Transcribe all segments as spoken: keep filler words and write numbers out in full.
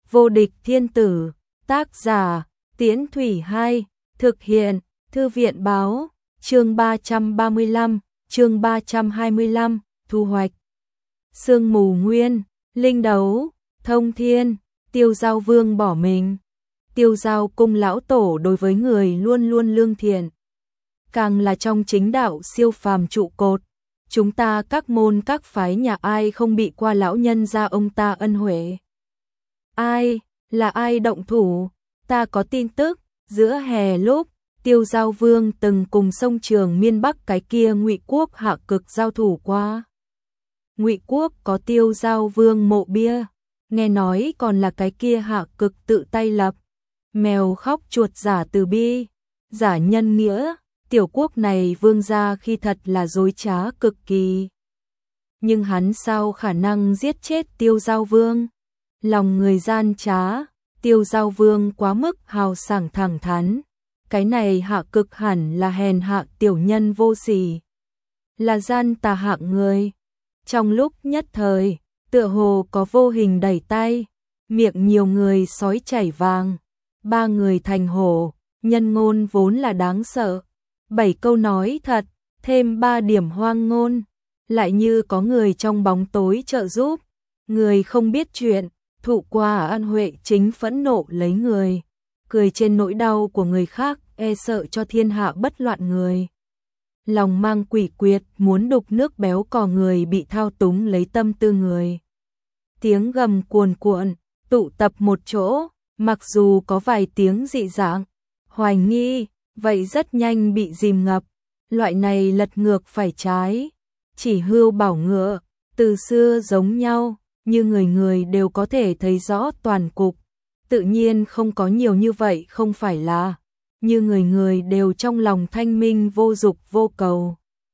Vô địch thiên tử, tác giả, Tiễn Thủy hai, thực hiện, Thư viện báo, chương ba trăm ba mươi lăm, chương ba trăm hai mươi lăm, thu hoạch. Sương mù nguyên, linh đấu, thông thiên, Tiêu Giao Vương bỏ mình. Tiêu Giao cung lão tổ đối với người luôn luôn lương thiện. Càng là trong chính đạo siêu phàm trụ cột, chúng ta các môn các phái nhà ai không bị qua lão nhân gia ông ta ân huệ. Ai, là ai động thủ, ta có tin tức, giữa hè lúc, Tiêu Giao Vương từng cùng sông Trường Miên Bắc cái kia Ngụy Quốc hạ cực giao thủ qua. Ngụy Quốc có Tiêu Giao Vương mộ bia, nghe nói còn là cái kia hạ cực tự tay lập. Mèo khóc chuột giả từ bi, giả nhân nghĩa, tiểu quốc này vương gia khi thật là dối trá cực kỳ. Nhưng hắn sao khả năng giết chết Tiêu Giao Vương? Lòng người gian trá, Tiêu Giao Vương quá mức hào sảng thẳng thắn. Cái này hạ cực hẳn là hèn hạ tiểu nhân vô sỉ, là gian tà hạng người. Trong lúc nhất thời, tựa hồ có vô hình đẩy tay, miệng nhiều người sói chảy vàng, ba người thành hổ, nhân ngôn vốn là đáng sợ. Bảy câu nói thật, thêm ba điểm hoang ngôn, lại như có người trong bóng tối trợ giúp. Người không biết chuyện, thụ qua ân huệ chính phẫn nộ lấy người, cười trên nỗi đau của người khác, e sợ cho thiên hạ bất loạn người. Lòng mang quỷ quyệt, muốn đục nước béo cò người bị thao túng lấy tâm tư người. Tiếng gầm cuồn cuộn, tụ tập một chỗ, mặc dù có vài tiếng dị dạng, hoài nghi, vậy rất nhanh bị dìm ngập. Loại này lật ngược phải trái, chỉ hươu bảo ngựa, từ xưa giống nhau, như người người đều có thể thấy rõ toàn cục. Tự nhiên không có nhiều như vậy không phải là, như người người đều trong lòng thanh minh vô dục vô cầu.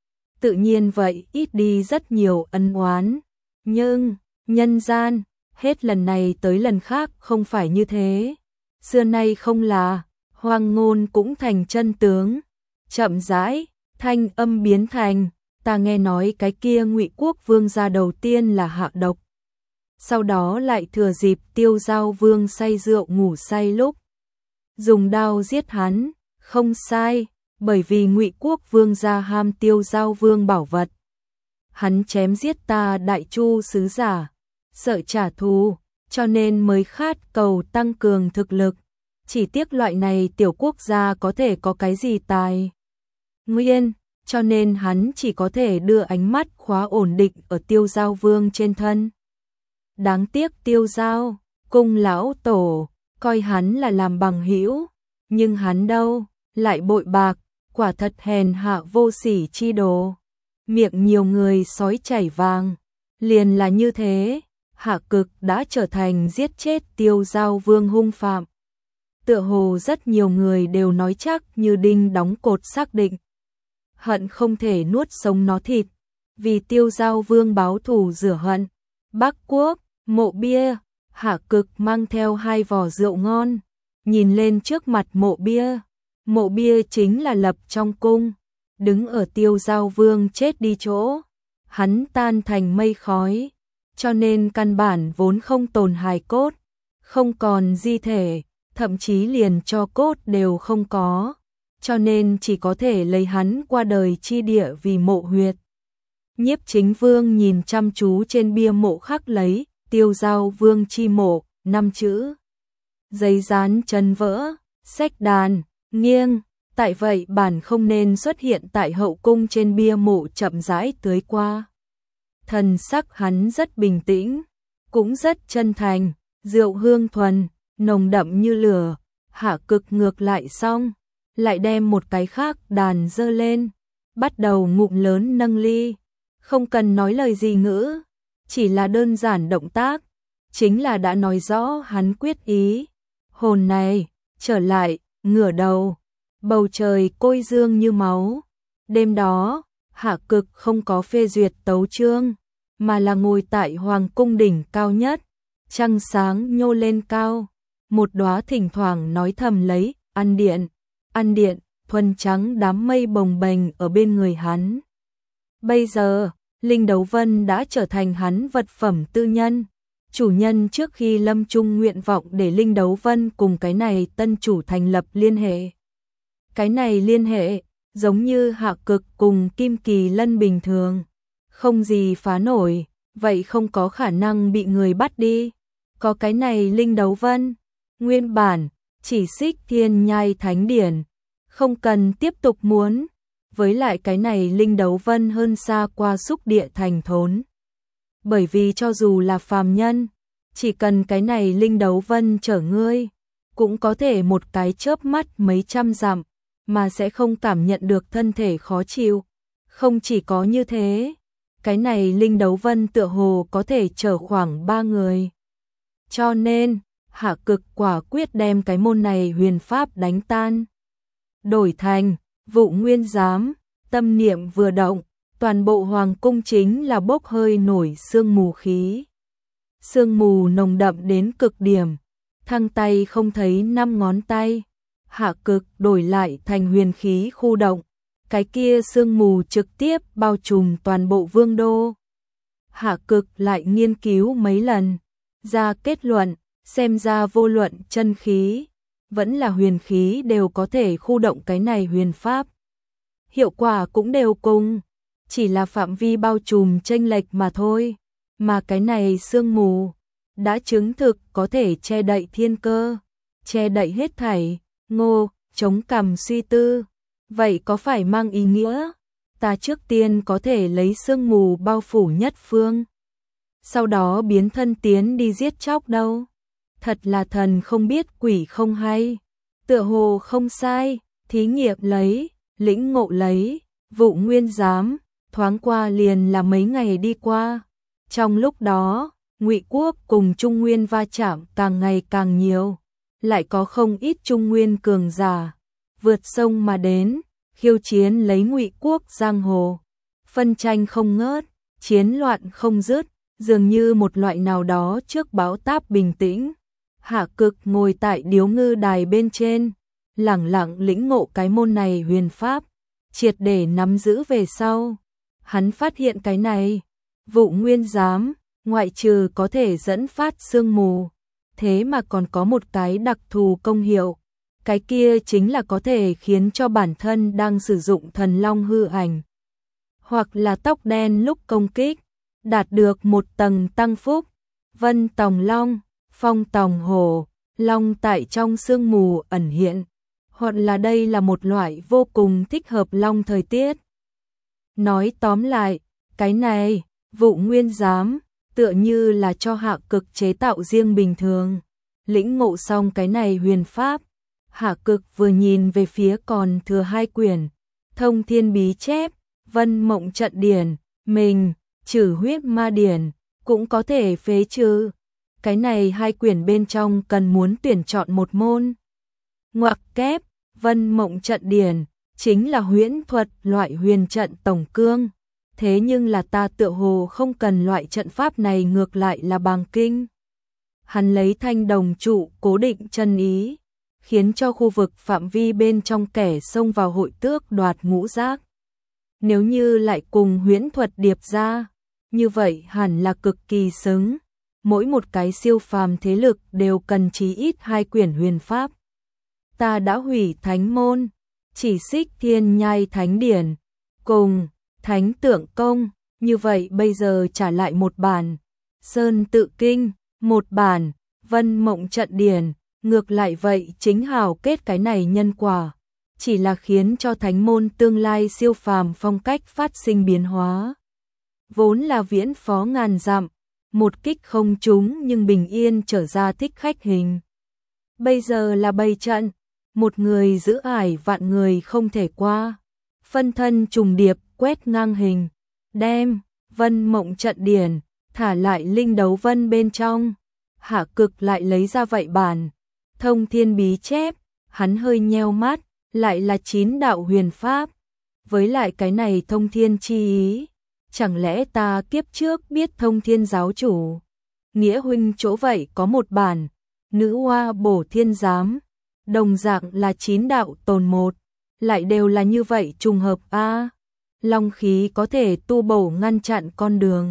Tự nhiên vậy ít đi rất nhiều ân oán. Nhưng, nhân gian, hết lần này tới lần khác không phải như thế. Xưa nay không là, hoang ngôn cũng thành chân tướng. Chậm rãi, thanh âm biến thành, ta nghe nói cái kia Ngụy Quốc vương gia đầu tiên là hạ độc. Sau đó lại thừa dịp Tiêu Giao Vương say rượu ngủ say lúc dùng đao giết hắn, không sai, bởi vì Ngụy Quốc vương gia ham Tiêu Giao Vương bảo vật. Hắn chém giết ta Đại Chu sứ giả, sợ trả thù, cho nên mới khát cầu tăng cường thực lực. Chỉ tiếc loại này tiểu quốc gia có thể có cái gì tài nguyên, cho nên hắn chỉ có thể đưa ánh mắt khóa ổn định ở Tiêu Giao Vương trên thân. Đáng tiếc Tiêu Giao cung lão tổ coi hắn là làm bằng hữu, nhưng hắn đâu, lại bội bạc, quả thật hèn hạ vô sỉ chi đồ. Miệng nhiều người sói chảy vàng, liền là như thế, hạ cực đã trở thành giết chết Tiêu Giao Vương hung phạm. Tựa hồ rất nhiều người đều nói chắc như đinh đóng cột xác định, hận không thể nuốt sống nó thịt, vì Tiêu Giao Vương báo thù rửa hận. Bắc Quốc, mộ bia, hạ cực mang theo hai vò rượu ngon, nhìn lên trước mặt mộ bia. Mộ bia chính là lập trong cung, đứng ở Tiêu Giao Vương chết đi chỗ, hắn tan thành mây khói, cho nên căn bản vốn không tồn hài cốt, không còn di thể, thậm chí liền cho cốt đều không có, cho nên chỉ có thể lấy hắn qua đời chi địa vì mộ huyệt. Nhiếp Chính Vương nhìn chăm chú trên bia mộ khắc lấy Tiêu Giao Vương chi mộ, năm chữ. Giấy dán chân vỡ, sách đàn, nghiêng, tại vậy bản không nên xuất hiện tại hậu cung trên bia mộ chậm rãi tưới qua. Thần sắc hắn rất bình tĩnh, cũng rất chân thành, rượu hương thuần, nồng đậm như lửa. Hạ cực ngược lại xong, lại đem một cái khác đàn dơ lên, bắt đầu ngụm lớn nâng ly, không cần nói lời gì ngữ, chỉ là đơn giản động tác, chính là đã nói rõ hắn quyết ý. Hồn này, trở lại, ngửa đầu, bầu trời côi dương như máu. Đêm đó, hạ cực không có phê duyệt tấu chương, mà là ngồi tại hoàng cung đỉnh cao nhất, trăng sáng nhô lên cao, một đóa thỉnh thoảng nói thầm lấy, ăn điện, ăn điện, thuần trắng đám mây bồng bềnh ở bên người hắn. Bây giờ, Linh Đấu Vân đã trở thành hắn vật phẩm tư nhân, chủ nhân trước khi lâm chung nguyện vọng để Linh Đấu Vân cùng cái này tân chủ thành lập liên hệ. Cái này liên hệ, giống như Hạ Cực cùng Kim Kỳ Lân bình thường, không gì phá nổi, vậy không có khả năng bị người bắt đi. Có cái này Linh Đấu Vân, nguyên bản, chỉ xích Thiên Nhai Thánh Điển, không cần tiếp tục muốn, với lại cái này Linh Đấu Vân hơn xa qua xúc địa thành thốn. Bởi vì cho dù là phàm nhân, chỉ cần cái này Linh Đấu Vân chở ngươi, cũng có thể một cái chớp mắt mấy trăm dặm, mà sẽ không cảm nhận được thân thể khó chịu. Không chỉ có như thế, cái này Linh Đấu Vân tựa hồ có thể chở khoảng ba người. Cho nên, Hạ Cực quả quyết đem cái môn này huyền pháp đánh tan. Đổi thành, Vụ Nguyên Giám, tâm niệm vừa động, toàn bộ hoàng cung chính là bốc hơi nổi sương mù khí. Sương mù nồng đậm đến cực điểm, thăng tay không thấy năm ngón tay. Hạ Cực đổi lại thành huyền khí khu động, cái kia sương mù trực tiếp bao trùm toàn bộ vương đô. Hạ Cực lại nghiên cứu mấy lần, ra kết luận, xem ra vô luận chân khí, vẫn là huyền khí đều có thể khu động cái này huyền pháp. Hiệu quả cũng đều cùng, chỉ là phạm vi bao trùm chênh lệch mà thôi, mà cái này sương mù đã chứng thực có thể che đậy thiên cơ, che đậy hết thảy. Ngô, chống cằm suy tư, vậy có phải mang ý nghĩa ta trước tiên có thể lấy sương mù bao phủ nhất phương, sau đó biến thân tiến đi giết chóc đâu? Thật là thần không biết quỷ không hay, tựa hồ không sai, thí nghiệm lấy, lĩnh ngộ lấy, Vụ Nguyên Giám, thoáng qua liền là mấy ngày đi qua. Trong lúc đó, Ngụy Quốc cùng Trung Nguyên va chạm càng ngày càng nhiều, lại có không ít Trung Nguyên cường giả vượt sông mà đến, khiêu chiến lấy Ngụy Quốc giang hồ. Phân tranh không ngớt, chiến loạn không dứt, dường như một loại nào đó trước bão táp bình tĩnh. Hạ Cực ngồi tại điếu ngư đài bên trên, lẳng lặng lĩnh ngộ cái môn này huyền pháp, triệt để nắm giữ về sau. Hắn phát hiện cái này, Vụ Nguyên Giám, ngoại trừ có thể dẫn phát sương mù, thế mà còn có một cái đặc thù công hiệu, cái kia chính là có thể khiến cho bản thân đang sử dụng thần long hư ảnh, hoặc là tóc đen lúc công kích, đạt được một tầng tăng phúc. Vân tòng long, phong tòng hổ, long tại trong sương mù ẩn hiện, hoặc là đây là một loại vô cùng thích hợp long thời tiết. Nói tóm lại, cái này, Vụ Nguyên Giám, tựa như là cho Hạ Cực chế tạo riêng bình thường. Lĩnh ngộ xong cái này huyền pháp, Hạ Cực vừa nhìn về phía còn thừa hai quyển, Thông Thiên Bí Chép, Vân Mộng Trận Điển, mình, Trừ Huyết Ma Điển, cũng có thể phế trừ. Cái này hai quyển bên trong cần muốn tuyển chọn một môn. Ngoặc kép, Vân Mộng Trận Điển, chính là huyễn thuật loại huyền trận tổng cương. Thế nhưng là ta tựa hồ không cần loại trận pháp này, ngược lại là bàng kinh. Hắn lấy thanh đồng trụ cố định chân ý, khiến cho khu vực phạm vi bên trong kẻ xông vào hội tước đoạt ngũ giác. Nếu như lại cùng huyễn thuật điệp ra, như vậy hẳn là cực kỳ xứng. Mỗi một cái siêu phàm thế lực đều cần chí ít hai quyển huyền pháp. Ta đã hủy thánh môn, chỉ xích Thiên Nhai Thánh Điển, cùng Thánh Tượng Công, như vậy bây giờ trả lại một bản Sơn Tự Kinh, một bản Vân Mộng Trận Điển, ngược lại vậy chính hảo kết cái này nhân quả, chỉ là khiến cho thánh môn tương lai siêu phàm phong cách phát sinh biến hóa. Vốn là viễn phó ngàn dặm, một kích không trúng nhưng bình yên trở ra thích khách hình. Bây giờ là bày trận, một người giữ ải vạn người không thể qua, phân thân trùng điệp quét ngang hình, đem Vân Mộng Trận Điển thả lại Linh Đấu Vân bên trong. Hạ Cực lại lấy ra vậy bản Thông Thiên Bí Chép, hắn hơi nheo mắt, lại là chín đạo huyền pháp, với lại cái này thông thiên chi ý, chẳng lẽ ta kiếp trước biết thông thiên giáo chủ Nghĩa huynh chỗ vậy có một bản Nữ Hoa Bổ Thiên Giám, đồng dạng là chín đạo tồn một, lại đều là như vậy trùng hợp a. Long khí có thể tu bổ ngăn chặn con đường,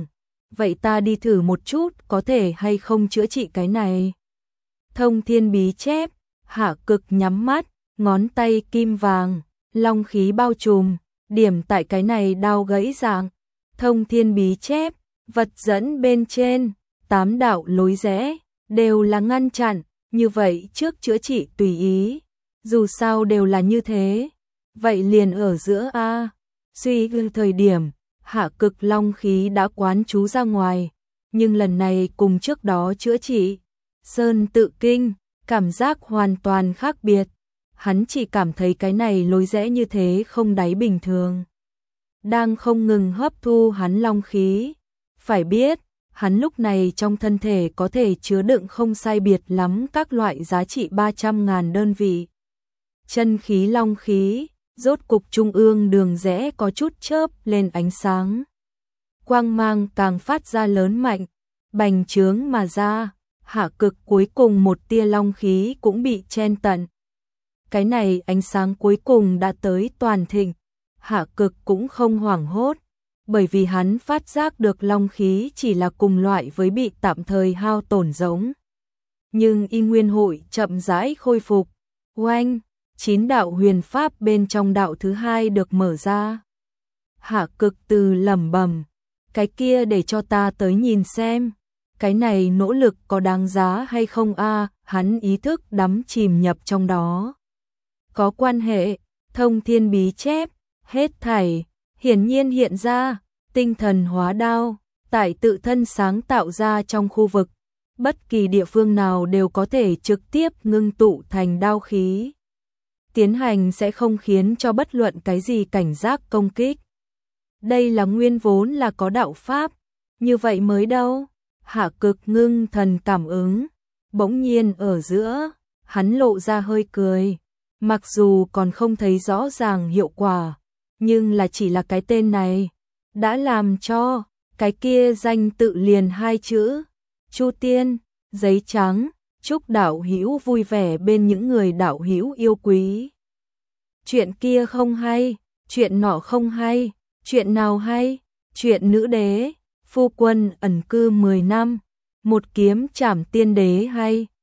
vậy ta đi thử một chút có thể hay không chữa trị cái này. Thông thiên bí chép, Hạ Cực nhắm mắt, ngón tay kim vàng, long khí bao trùm, điểm tại cái này đao gãy dạng. Thông thiên bí chép, vật dẫn bên trên, tám đạo lối rẽ, đều là ngăn chặn, như vậy trước chữa trị tùy ý, dù sao đều là như thế. Vậy liền ở giữa a. Suy gương thời điểm, Hạ Cực long khí đã quán trú ra ngoài, nhưng lần này cùng trước đó chữa trị Sơn Tự Kinh, cảm giác hoàn toàn khác biệt. Hắn chỉ cảm thấy cái này lối rẽ như thế không đáy bình thường, đang không ngừng hấp thu hắn long khí. Phải biết, hắn lúc này trong thân thể có thể chứa đựng không sai biệt lắm các loại giá trị ba trăm ngàn đơn vị. Chân khí long khí, rốt cục trung ương đường rẽ có chút chớp lên ánh sáng. Quang mang càng phát ra lớn mạnh, bành trướng mà ra, Hạ Cực cuối cùng một tia long khí cũng bị chen tận. Cái này ánh sáng cuối cùng đã tới toàn thịnh, Hạ Cực cũng không hoảng hốt, bởi vì hắn phát giác được long khí chỉ là cùng loại với bị tạm thời hao tổn giống. Nhưng y nguyên hội chậm rãi khôi phục. Oanh, chín đạo huyền pháp bên trong đạo thứ hai được mở ra. Hạ Cực từ lẩm bẩm, cái kia để cho ta tới nhìn xem, cái này nỗ lực có đáng giá hay không a. Hắn ý thức đắm chìm nhập trong đó. Có quan hệ, thông thiên bí chép, hết thảy, hiển nhiên hiện ra, tinh thần hóa đao, tại tự thân sáng tạo ra trong khu vực, bất kỳ địa phương nào đều có thể trực tiếp ngưng tụ thành đao khí. Tiến hành sẽ không khiến cho bất luận cái gì cảnh giác công kích. Đây là nguyên vốn là có đạo pháp, như vậy mới đâu. Hạ Cực ngưng thần cảm ứng, bỗng nhiên ở giữa, hắn lộ ra hơi cười, mặc dù còn không thấy rõ ràng hiệu quả, nhưng là chỉ là cái tên này, đã làm cho cái kia danh tự liền hai chữ, Chu Tiên, giấy trắng, chúc đạo hữu vui vẻ bên những người đạo hữu yêu quý. Chuyện kia không hay, chuyện nọ không hay, chuyện nào hay, chuyện nữ đế, phu quân ẩn cư mười năm, một kiếm trảm tiên đế hay.